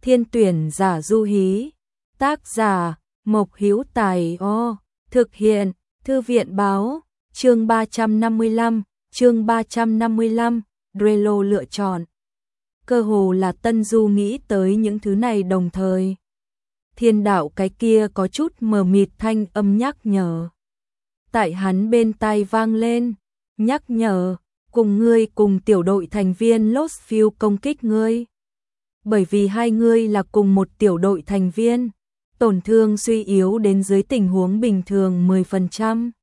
Thiên tuyển giả Du Hí. Tác giả Mộc Hữu Tài. Thực hiện Thư viện báo. Chương 355, Drelo lựa chọn. Cơ hồ là Tân Du nghĩ tới những thứ này đồng thời. Thiên đạo cái kia có chút mờ mịt thanh âm nhắc nhở. Tại hắn bên tai vang lên, nhắc nhở, cùng ngươi cùng tiểu đội thành viên Lost Field công kích ngươi. Bởi vì hai ngươi là cùng một tiểu đội thành viên, tổn thương suy yếu đến dưới tình huống bình thường 10%.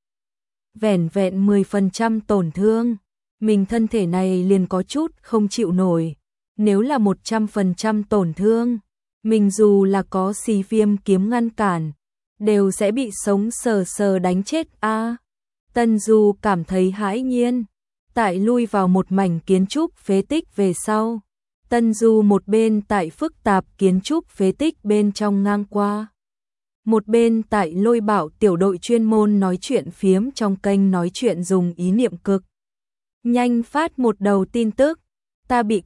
Vẻn vẹn 10% tổn thương, mình thân thể này liền có chút không chịu nổi. Nếu là 100% tổn thương, mình dù là có xì viêm kiếm ngăn cản, đều sẽ bị sống sờ sờ đánh chết a. Tân Du cảm thấy hãi nhiên, tại lui vào một mảnh kiến trúc phế tích về sau. Tân Du một bên tại phức tạp kiến trúc phế tích bên trong ngang qua, một bên tại Lôi Bảo tiểu đội chuyên môn nói chuyện phiếm trong kênh nói chuyện dùng ý niệm cực nhanh phát một đầu tin tức, ta bị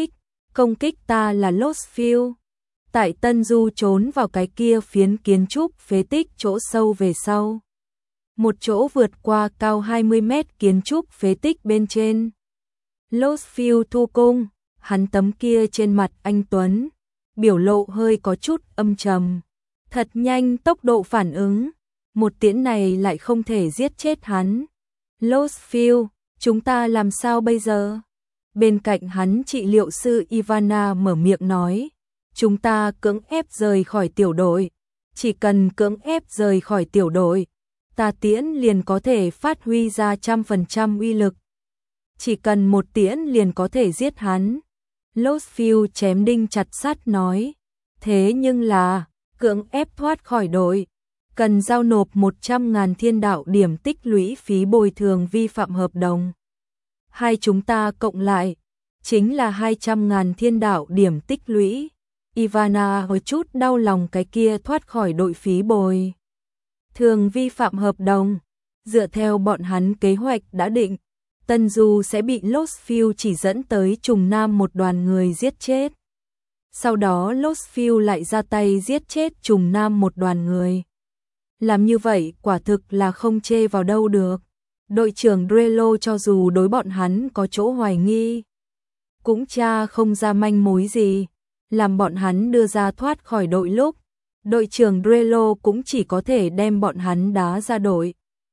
công kích ta là Lost Field. Tại Tân Du trốn vào cái kia phiến kiến trúc phế tích chỗ sâu về sau, một chỗ vượt qua cao 20 mét kiến trúc phế tích bên trên. Lost Field thu cung, hắn tấm kia trên mặt anh tuấn, biểu lộ hơi có chút âm trầm. Thật nhanh tốc độ phản ứng, một tiễn này lại không thể giết chết hắn. Lost Field, chúng ta làm sao bây giờ? Bên cạnh hắn trị liệu sư Ivana mở miệng nói, chúng ta cưỡng ép rời khỏi tiểu đội, chỉ cần cưỡng ép rời khỏi tiểu đội, ta tiễn liền có thể phát huy ra 100% uy lực. Chỉ cần một tiễn liền có thể giết hắn. Lost Field chém đinh chặt sắt nói, thế nhưng là, cưỡng ép thoát khỏi đội, cần giao nộp 100.000 thiên đạo điểm tích lũy phí bồi thường vi phạm hợp đồng. Hai chúng ta cộng lại, chính là 200.000 thiên đạo điểm tích lũy. Ivana hơi chút đau lòng cái kia thoát khỏi đội phí bồi thường vi phạm hợp đồng. Dựa theo bọn hắn kế hoạch đã định, Tân Du sẽ bị Lost Field chỉ dẫn tới Trùng Nam một đoàn người giết chết. Sau đó Lost Field lại ra tay giết chết Trùng Nam một đoàn người. Làm như vậy quả thực là không chê vào đâu được. Đội trưởng Drelo cho dù đối bọn hắn có chỗ hoài nghi, cũng tra không ra manh mối gì. Làm bọn hắn đưa ra thoát khỏi đội lúc, đội trưởng Drelo cũng chỉ có thể đem bọn hắn đá ra đội.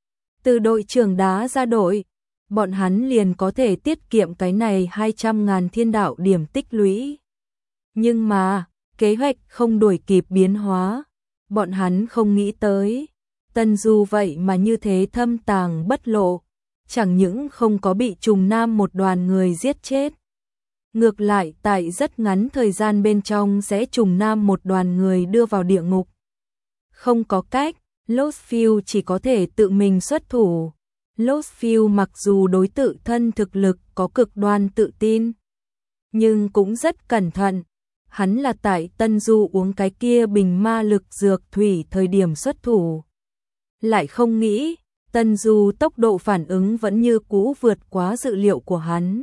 Từ đội trưởng đá ra đội, bọn hắn liền có thể tiết kiệm cái này 200.000 thiên đạo điểm tích lũy. Nhưng mà, kế hoạch không đuổi kịp biến hóa, bọn hắn không nghĩ tới. Tân Du vậy mà như thế thâm tàng bất lộ, chẳng những không có bị Trùng Nam một đoàn người giết chết. Ngược lại tại rất ngắn thời gian bên trong sẽ Trùng Nam một đoàn người đưa vào địa ngục. Không có cách, Lost Field chỉ có thể tự mình xuất thủ. Lost Field mặc dù đối tự thân thực lực có cực đoan tự tin, nhưng cũng rất cẩn thận. Hắn là tại Tân Du uống cái kia bình ma lực dược thủy thời điểm xuất thủ. Lại không nghĩ, Tân Du tốc độ phản ứng vẫn như cũ vượt quá dự liệu của hắn.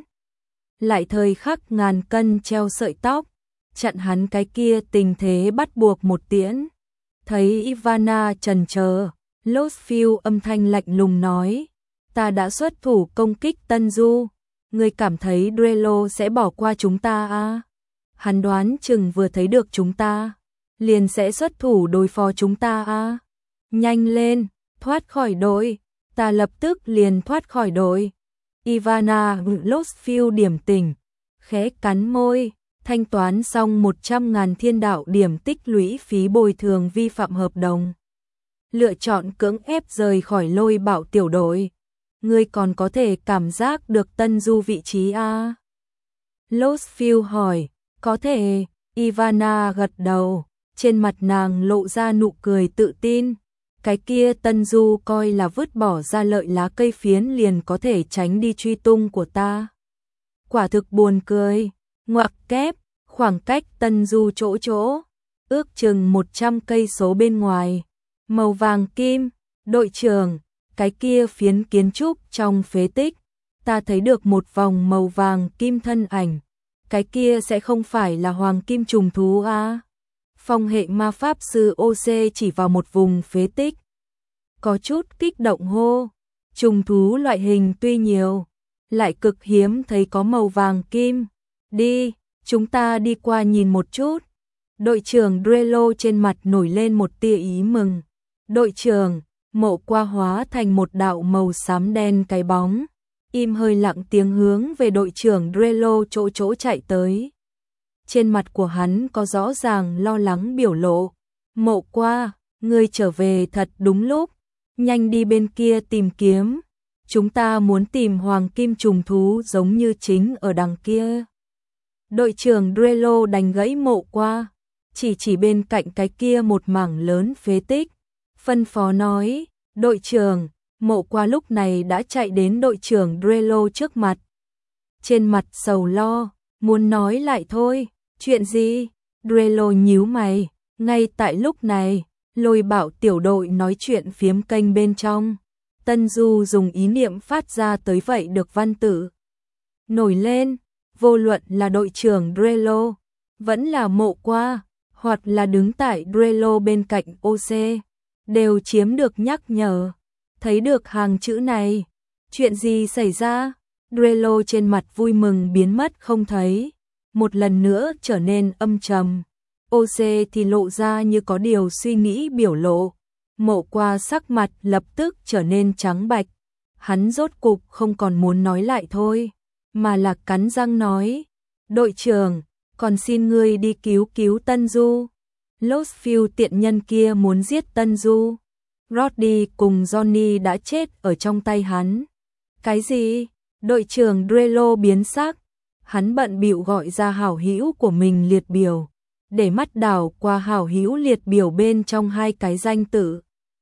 Lại thời khắc ngàn cân treo sợi tóc, chặn hắn cái kia tình thế bắt buộc một tiễn. Thấy Ivana chần chờ, Lost Field âm thanh lạnh lùng nói, ta đã xuất thủ công kích Tân Du, ngươi cảm thấy Drelo sẽ bỏ qua chúng ta à? Hắn đoán chừng vừa thấy được chúng ta, liền sẽ xuất thủ đối phó chúng ta à? Nhanh lên, thoát khỏi đội, ta lập tức liền thoát khỏi đội. Ivana Lost Field điểm tỉnh, khẽ cắn môi, thanh toán xong 100.000 thiên đạo điểm tích lũy phí bồi thường vi phạm hợp đồng. Lựa chọn cưỡng ép rời khỏi Lôi Bảo tiểu đội. Ngươi còn có thể cảm giác được Tân Du vị trí à? Lost Field hỏi, có thể. Ivana gật đầu, trên mặt nàng lộ ra nụ cười tự tin. Cái kia Tân Du coi là vứt bỏ ra lợi lá cây phiến liền có thể tránh đi truy tung của ta. Quả thực buồn cười. Ngoặc kép, khoảng cách Tân Du chỗ, ước chừng 100 cây số bên ngoài. Màu vàng kim, đội trưởng, cái kia phiến kiến trúc trong phế tích, ta thấy được một vòng màu vàng kim thân ảnh. cái kia sẽ không phải là hoàng kim trùng thú à? Phong hệ ma pháp sư OC chỉ vào một vùng phế tích. Có chút kích động hô, trùng thú loại hình tuy nhiều, lại cực hiếm thấy có màu vàng kim. Đi, chúng ta đi qua nhìn một chút. Đội trưởng Drello trên mặt nổi lên một tia ý mừng. Đội trưởng, Mộ Qua hóa thành một đạo màu xám đen cái bóng, im hơi lặng tiếng hướng về đội trưởng Drello chỗ chạy tới. Trên mặt của hắn có rõ ràng lo lắng biểu lộ. Mộ Qua, ngươi trở về thật đúng lúc, nhanh đi bên kia tìm kiếm. Chúng ta muốn tìm hoàng kim trùng thú giống như chính ở đằng kia. Đội trưởng Drello đành gãy Mộ Qua, chỉ bên cạnh cái kia một mảng lớn phế tích. Phân phó nói, đội trưởng. Mộ Qua lúc này đã chạy đến đội trưởng Drello trước mặt. Trên mặt sầu lo, muốn nói lại thôi, chuyện gì? Drello nhíu mày, ngay tại lúc này, Lôi Bảo tiểu đội nói chuyện phiếm kênh bên trong. Tân Du dùng ý niệm phát ra tới vậy được văn tử. Nổi lên, vô luận là đội trưởng Drello, vẫn là Mộ Qua, hoặc là đứng tại Drello bên cạnh OC, đều chiếm được nhắc nhở. Thấy được hàng chữ này, chuyện gì xảy ra? Drello trên mặt vui mừng biến mất không thấy, một lần nữa trở nên âm trầm. OC thì lộ ra như có điều suy nghĩ biểu lộ. Mộ Qua sắc mặt lập tức trở nên trắng bạch. Hắn rốt cục không còn muốn nói lại thôi, mà là cắn răng nói, đội trưởng, còn xin ngươi đi cứu Tân Du. Lostfield tiện nhân kia muốn giết Tân Du. Roddy cùng Johnny đã chết ở trong tay hắn. Cái gì? Đội trưởng Drello biến sắc. Hắn bận bịu gọi ra hảo hữu của mình liệt biểu, để mắt đảo qua hảo hữu liệt biểu bên trong hai cái danh tự.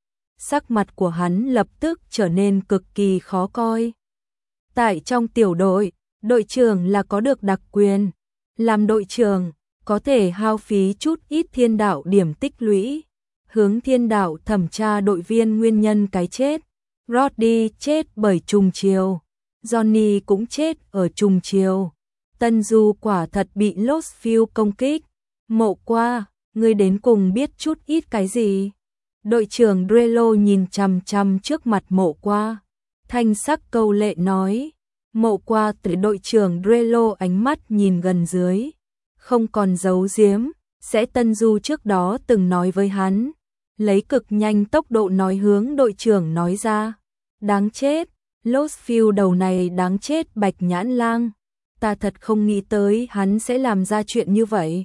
Sắc mặt của hắn lập tức trở nên cực kỳ khó coi. Tại trong tiểu đội, đội trưởng là có được đặc quyền. Làm đội trưởng, có thể hao phí chút ít thiên đạo điểm tích lũy, hướng thiên đạo thẩm tra đội viên nguyên nhân cái chết. Roddy chết bởi trùng chiều, Johnny cũng chết ở trùng chiều. Tân Du quả thật bị Lostfield công kích. Mộ Qua, ngươi đến cùng biết chút ít cái gì? Đội trưởng Drello nhìn chằm chằm trước mặt Mộ Qua, thanh sắc câu lệ nói. Mộ Qua tới đội trưởng Drello ánh mắt nhìn gần dưới, không còn giấu giếm, sẽ Tân Du trước đó từng nói với hắn, lấy cực nhanh tốc độ nói hướng đội trưởng nói ra. Đáng chết, Lostfield đầu này đáng chết Bạch Nhãn Lang, ta thật không nghĩ tới hắn sẽ làm ra chuyện như vậy.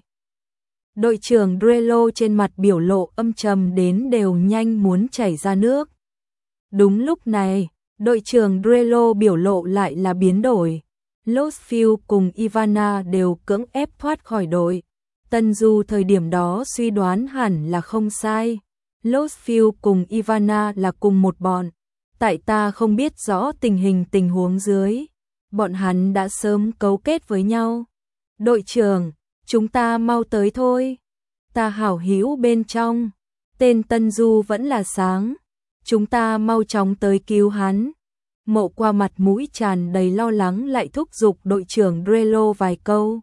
Đội trưởng Drello trên mặt biểu lộ âm trầm đến đều nhanh muốn chảy ra nước. Đúng lúc này, đội trưởng Drello biểu lộ lại là biến đổi. Lostfield cùng Ivana đều cưỡng ép thoát khỏi đội. Tân Du thời điểm đó suy đoán hẳn là không sai. Lostfield cùng Ivana là cùng một bọn. Tại ta không biết rõ tình huống dưới, bọn hắn đã sớm cấu kết với nhau. Đội trưởng, chúng ta mau tới thôi. Ta hảo hữu bên trong, tên Tân Du vẫn là sáng. Chúng ta mau chóng tới cứu hắn. Mộ Qua mặt mũi tràn đầy lo lắng lại thúc giục đội trưởng Drello vài câu.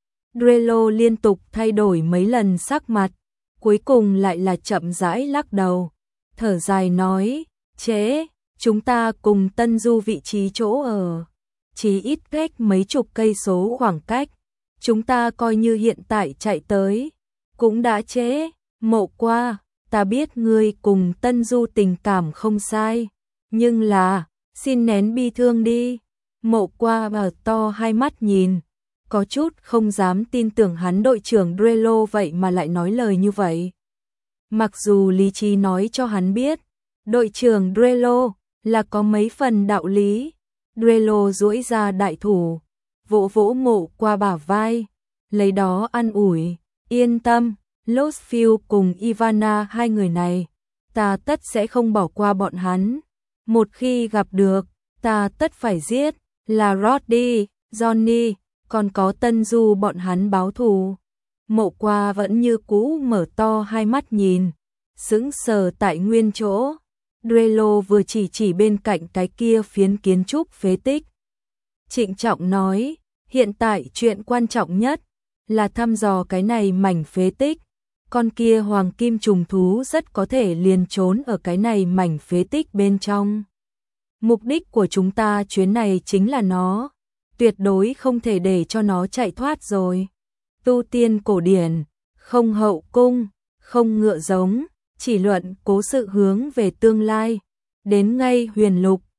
Drello liên tục thay đổi mấy lần sắc mặt, cuối cùng lại là chậm rãi lắc đầu, thở dài nói, trễ, chúng ta cùng Tân Du vị trí chỗ ở, chỉ ít cách mấy chục cây số khoảng cách, chúng ta coi như hiện tại chạy tới, cũng đã trễ. Mộ Qua, ta biết ngươi cùng Tân Du tình cảm không sai, nhưng là, xin nén bi thương đi. Mộ Qua mở to hai mắt nhìn, có chút không dám tin tưởng hắn đội trưởng Drello vậy mà lại nói lời như vậy. Mặc dù lý trí nói cho hắn biết, đội trưởng Drello là có mấy phần đạo lý. Drello duỗi ra đại thủ, vỗ vỗ Mộ Qua bả vai, lấy đó an ủi, yên tâm, Lostfield cùng Ivana hai người này, ta tất sẽ không bỏ qua bọn hắn. Một khi gặp được, ta tất phải giết, là Roddy, Johnny, còn có Tân Du bọn hắn báo thù. Mộ Qua vẫn như cũ mở to hai mắt nhìn, sững sờ tại nguyên chỗ. Drello vừa chỉ bên cạnh cái kia phiến kiến trúc phế tích. Trịnh trọng nói, Hiện tại chuyện quan trọng nhất là thăm dò cái này mảnh phế tích. Con kia hoàng kim trùng thú rất có thể liền trốn ở cái này mảnh phế tích bên trong. Mục đích của chúng ta chuyến này chính là nó, tuyệt đối không thể để cho nó chạy thoát rồi. Tu tiên cổ điển, không hậu cung, không ngựa giống, chỉ luận cố sự hướng về tương lai. Đến ngay huyền lục,